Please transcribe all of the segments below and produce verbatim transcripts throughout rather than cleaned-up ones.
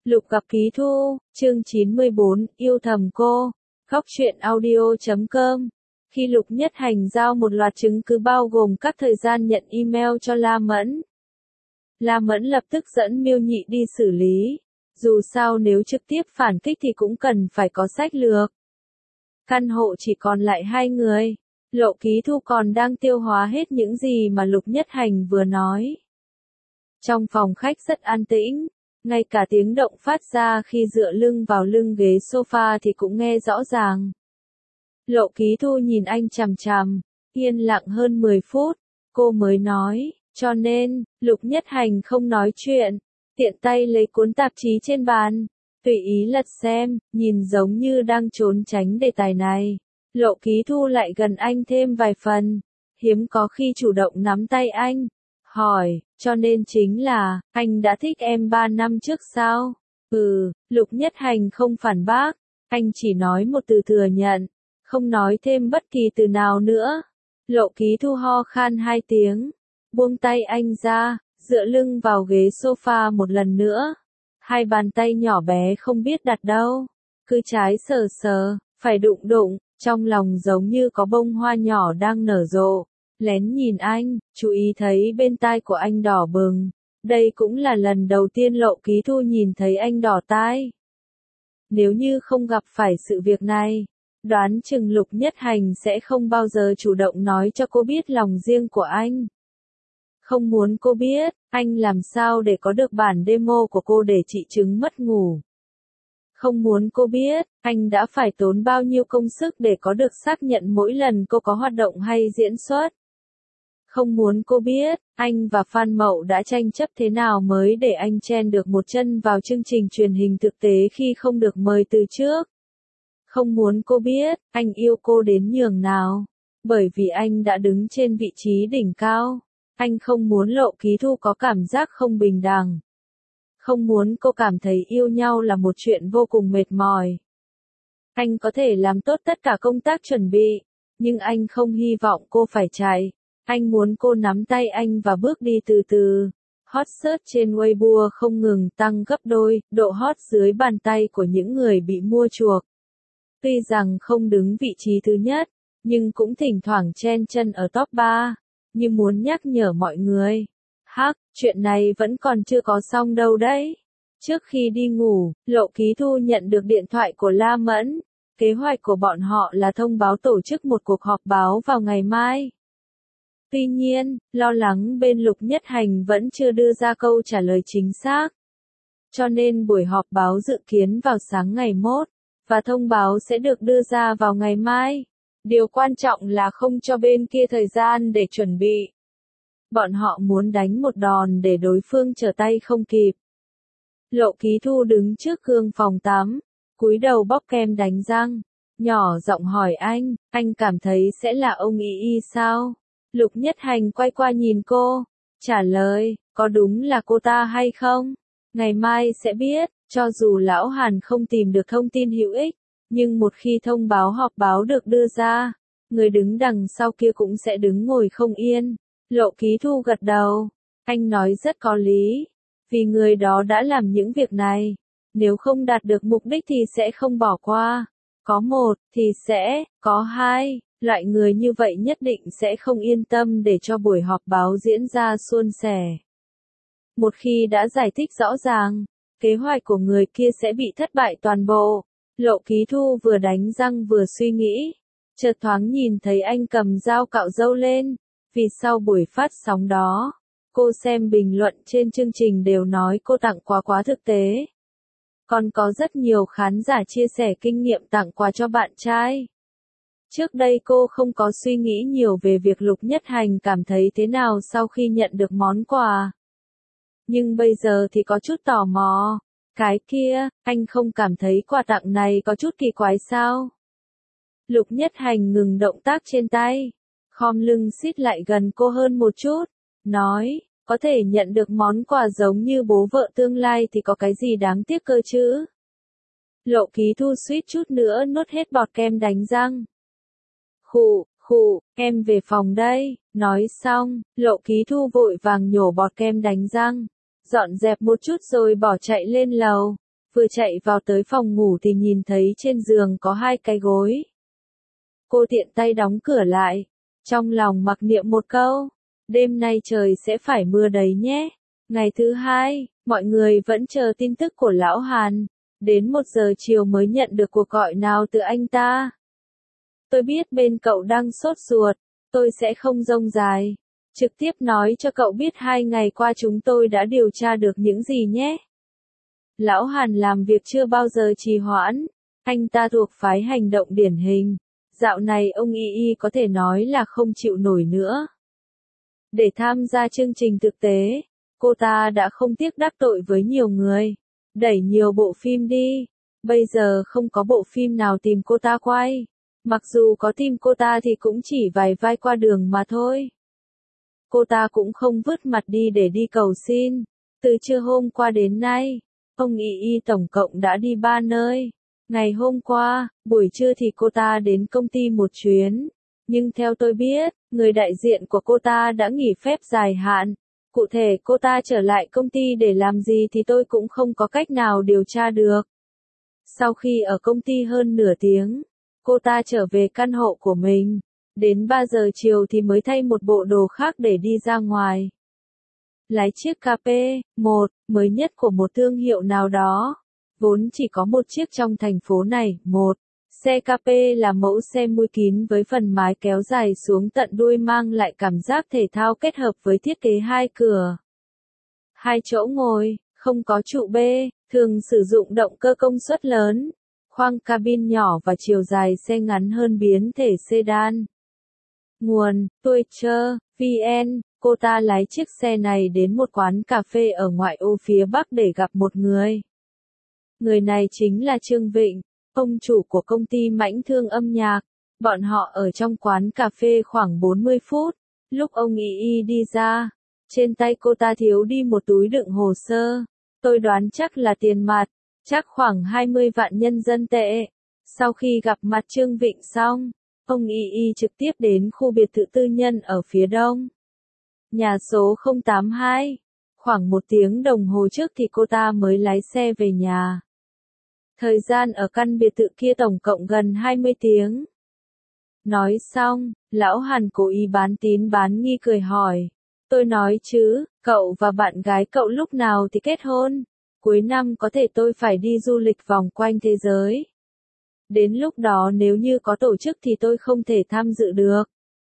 Lục gặp Ký Thu, chương chín mươi bốn, yêu thầm cô. Góc truyện audio chấm com. Khi Lục Nhất Hành giao một loạt chứng cứ bao gồm các thời gian nhận email cho La Mẫn, La Mẫn lập tức dẫn Miêu Nhị đi xử lý. Dù sao nếu trực tiếp phản kích thì cũng cần phải có sách lược. Căn hộ chỉ còn lại hai người. Lộ Ký Thu còn đang tiêu hóa hết những gì mà Lục Nhất Hành vừa nói. Trong phòng khách rất an tĩnh. Ngay cả tiếng động phát ra khi dựa lưng vào lưng ghế sofa thì cũng nghe rõ ràng. Lộ Ký Thu nhìn anh chằm chằm, yên lặng hơn mười phút, cô mới nói, cho nên, Lục Nhất Hành không nói chuyện, tiện tay lấy cuốn tạp chí trên bàn, tùy ý lật xem, nhìn giống như đang trốn tránh đề tài này. Lộ Ký Thu lại gần anh thêm vài phần, hiếm có khi chủ động nắm tay anh. Hỏi, cho nên chính là, anh đã thích em ba năm trước sao? Ừ, Lục Nhất Hành không phản bác, anh chỉ nói một từ thừa nhận, không nói thêm bất kỳ từ nào nữa. Lộ Ký Thu ho khan hai tiếng, buông tay anh ra, dựa lưng vào ghế sofa một lần nữa. Hai bàn tay nhỏ bé không biết đặt đâu, cứ trái sờ sờ, phải đụng đụng, trong lòng giống như có bông hoa nhỏ đang nở rộ. Lén nhìn anh, chú ý thấy bên tai của anh đỏ bừng. Đây cũng là lần đầu tiên Lộ Ký Thu nhìn thấy anh đỏ tai. Nếu như không gặp phải sự việc này, đoán chừng Lục Nhất Hành sẽ không bao giờ chủ động nói cho cô biết lòng riêng của anh. Không muốn cô biết, anh làm sao để có được bản demo của cô để trị chứng mất ngủ. Không muốn cô biết, anh đã phải tốn bao nhiêu công sức để có được xác nhận mỗi lần cô có hoạt động hay diễn xuất. Không muốn cô biết, anh và Phan Mậu đã tranh chấp thế nào mới để anh chen được một chân vào chương trình truyền hình thực tế khi không được mời từ trước. Không muốn cô biết, anh yêu cô đến nhường nào. Bởi vì anh đã đứng trên vị trí đỉnh cao. Anh không muốn Lộ Ký Thu có cảm giác không bình đẳng. Không muốn cô cảm thấy yêu nhau là một chuyện vô cùng mệt mỏi. Anh có thể làm tốt tất cả công tác chuẩn bị, nhưng anh không hy vọng cô phải chạy. Anh muốn cô nắm tay anh và bước đi từ từ. Hot search trên Weibo không ngừng tăng gấp đôi, độ hot dưới bàn tay của những người bị mua chuộc. Tuy rằng không đứng vị trí thứ nhất, nhưng cũng thỉnh thoảng chen chân ở top ba, như muốn nhắc nhở mọi người. Hắc, chuyện này vẫn còn chưa có xong đâu đấy. Trước khi đi ngủ, Lộ Ký Thu nhận được điện thoại của La Mẫn. Kế hoạch của bọn họ là thông báo tổ chức một cuộc họp báo vào ngày mai. Tuy nhiên, lo lắng bên Lục Nhất Hành vẫn chưa đưa ra câu trả lời chính xác. Cho nên buổi họp báo dự kiến vào sáng ngày mốt, và thông báo sẽ được đưa ra vào ngày mai. Điều quan trọng là không cho bên kia thời gian để chuẩn bị. Bọn họ muốn đánh một đòn để đối phương trở tay không kịp. Lộ Ký Thu đứng trước gương phòng tắm, cúi đầu bóc kem đánh răng, nhỏ giọng hỏi anh, anh cảm thấy sẽ là ông Y Y sao? Lục Nhất Hành quay qua nhìn cô, trả lời, có đúng là cô ta hay không? Ngày mai sẽ biết, cho dù Lão Hàn không tìm được thông tin hữu ích, nhưng một khi thông báo họp báo được đưa ra, người đứng đằng sau kia cũng sẽ đứng ngồi không yên. Lộ Ký Thu gật đầu, anh nói rất có lý, vì người đó đã làm những việc này, nếu không đạt được mục đích thì sẽ không bỏ qua, có một, thì sẽ, có hai. Loại người như vậy nhất định sẽ không yên tâm để cho buổi họp báo diễn ra suôn sẻ. Một khi đã giải thích rõ ràng, kế hoạch của người kia sẽ bị thất bại toàn bộ. Lộ Ký Thu vừa đánh răng vừa suy nghĩ, chợt thoáng nhìn thấy anh cầm dao cạo râu lên, vì sau buổi phát sóng đó, cô xem bình luận trên chương trình đều nói cô tặng quà quá thực tế. Còn có rất nhiều khán giả chia sẻ kinh nghiệm tặng quà cho bạn trai. Trước đây cô không có suy nghĩ nhiều về việc Lục Nhất Hành cảm thấy thế nào sau khi nhận được món quà. Nhưng bây giờ thì có chút tò mò. Cái kia, anh không cảm thấy quà tặng này có chút kỳ quái sao? Lục Nhất Hành ngừng động tác trên tay, khom lưng xít lại gần cô hơn một chút, nói, có thể nhận được món quà giống như bố vợ tương lai thì có cái gì đáng tiếc cơ chứ? Lộ Ký Thu suýt chút nữa nuốt hết bọt kem đánh răng. Khụ, khụ, em về phòng đây, nói xong, Lộ Ký Thu vội vàng nhổ bọt kem đánh răng, dọn dẹp một chút rồi bỏ chạy lên lầu. Vừa chạy vào tới phòng ngủ thì nhìn thấy trên giường có hai cái gối. Cô tiện tay đóng cửa lại, trong lòng mặc niệm một câu, đêm nay trời sẽ phải mưa đấy nhé. Ngày thứ hai, mọi người vẫn chờ tin tức của lão Hàn, đến một giờ chiều mới nhận được cuộc gọi nào từ anh ta. Tôi biết bên cậu đang sốt ruột, tôi sẽ không rông dài, trực tiếp nói cho cậu biết hai ngày qua chúng tôi đã điều tra được những gì nhé. Lão Hàn làm việc chưa bao giờ trì hoãn, anh ta thuộc phái hành động điển hình. Dạo này ông Y Y có thể nói là không chịu nổi nữa. Để tham gia chương trình thực tế, cô ta đã không tiếc đắc tội với nhiều người, đẩy nhiều bộ phim đi. Bây giờ không có bộ phim nào tìm cô ta quay. Mặc dù có tìm cô ta thì cũng chỉ vài vai qua đường mà thôi. Cô ta cũng không vứt mặt đi để đi cầu xin. Từ trưa hôm qua đến nay, ông Y Y tổng cộng đã đi ba nơi. Ngày hôm qua, buổi trưa thì cô ta đến công ty một chuyến. Nhưng theo tôi biết, người đại diện của cô ta đã nghỉ phép dài hạn. Cụ thể cô ta trở lại công ty để làm gì thì tôi cũng không có cách nào điều tra được. Sau khi ở công ty hơn nửa tiếng, cô ta trở về căn hộ của mình. Đến ba giờ chiều thì mới thay một bộ đồ khác để đi ra ngoài. Lái chiếc ca pê một mới nhất của một thương hiệu nào đó. Vốn chỉ có một chiếc trong thành phố này. Một xe ca pê là mẫu xe mui kín với phần mái kéo dài xuống tận đuôi mang lại cảm giác thể thao kết hợp với thiết kế hai cửa. Hai chỗ ngồi, không có trụ B, thường sử dụng động cơ công suất lớn. Khoang cabin nhỏ và chiều dài xe ngắn hơn biến thể sedan. Nguồn, Twitter, vê en, cô ta lái chiếc xe này đến một quán cà phê ở ngoại ô phía Bắc để gặp một người. Người này chính là Trương Vịnh, ông chủ của công ty Mãnh Thương âm nhạc. Bọn họ ở trong quán cà phê khoảng bốn mươi phút. Lúc ông Y Y đi ra, trên tay cô ta thiếu đi một túi đựng hồ sơ. Tôi đoán chắc là tiền mặt, chắc khoảng hai mươi vạn nhân dân tệ. Sau khi gặp mặt Trương Vịnh xong, ông Y Y trực tiếp đến khu biệt thự tư nhân ở phía đông. Nhà số không tám hai. Khoảng một tiếng đồng hồ trước thì cô ta mới lái xe về nhà. Thời gian ở căn biệt thự kia tổng cộng gần hai mươi tiếng. Nói xong, lão Hàn cố ý bán tín bán nghi cười hỏi. Tôi nói chứ, cậu và bạn gái cậu lúc nào thì kết hôn? Cuối năm có thể tôi phải đi du lịch vòng quanh thế giới. Đến lúc đó nếu như có tổ chức thì tôi không thể tham dự được.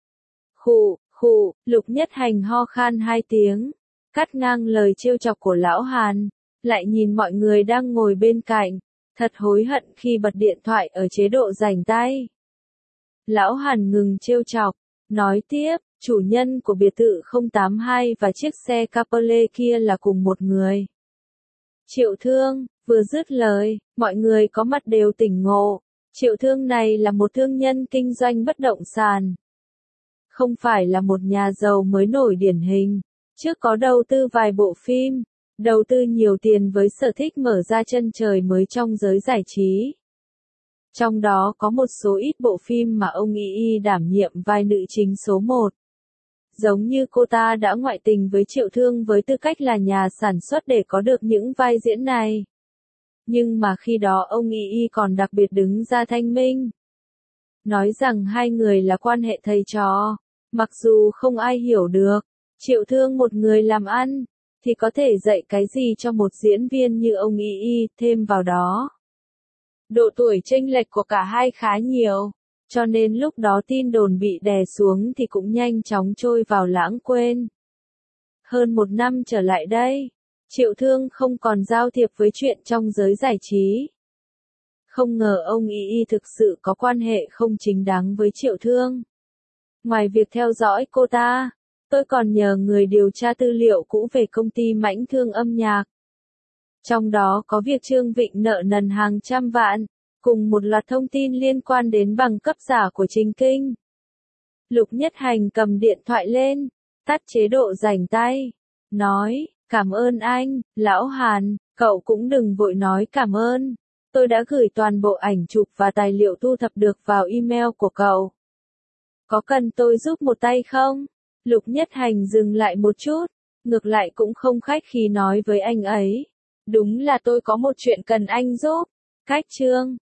Khụ, khụ, Lục Nhất Hành ho khan hai tiếng, cắt ngang lời trêu chọc của lão Hàn, lại nhìn mọi người đang ngồi bên cạnh, thật hối hận khi bật điện thoại ở chế độ rảnh tay. Lão Hàn ngừng trêu chọc, nói tiếp, chủ nhân của biệt thự không tám hai và chiếc xe Cabriolet kia là cùng một người. Triệu Thương, vừa dứt lời, mọi người có mặt đều tỉnh ngộ. Triệu Thương này là một thương nhân kinh doanh bất động sản. Không phải là một nhà giàu mới nổi điển hình. Trước có đầu tư vài bộ phim, đầu tư nhiều tiền với sở thích mở ra chân trời mới trong giới giải trí. Trong đó có một số ít bộ phim mà ông Y Y đảm nhiệm vai nữ chính số một. Giống như cô ta đã ngoại tình với Triệu Thương với tư cách là nhà sản xuất để có được những vai diễn này. Nhưng mà khi đó ông Y Y còn đặc biệt đứng ra thanh minh. Nói rằng hai người là quan hệ thầy trò. Mặc dù không ai hiểu được, Triệu Thương một người làm ăn, thì có thể dạy cái gì cho một diễn viên như ông Y Y, thêm vào đó. Độ tuổi chênh lệch của cả hai khá nhiều, cho nên lúc đó tin đồn bị đè xuống thì cũng nhanh chóng trôi vào lãng quên. Hơn một năm trở lại đây, Triệu Thương không còn giao thiệp với chuyện trong giới giải trí. Không ngờ ông Y Y thực sự có quan hệ không chính đáng với Triệu Thương. Ngoài việc theo dõi cô ta, tôi còn nhờ người điều tra tư liệu cũ về công ty Mãnh Thương âm nhạc. Trong đó có việc Trương Vịnh nợ nần hàng trăm vạn, cùng một loạt thông tin liên quan đến bằng cấp giả của Trình Kinh. Lục Nhất Hành cầm điện thoại lên, tắt chế độ rảnh tay, nói, cảm ơn anh, lão Hàn, cậu cũng đừng vội nói cảm ơn. Tôi đã gửi toàn bộ ảnh chụp và tài liệu thu thập được vào email của cậu. Có cần tôi giúp một tay không? Lục Nhất Hành dừng lại một chút, ngược lại cũng không khách khí nói với anh ấy. Đúng là tôi có một chuyện cần anh giúp. Cách chương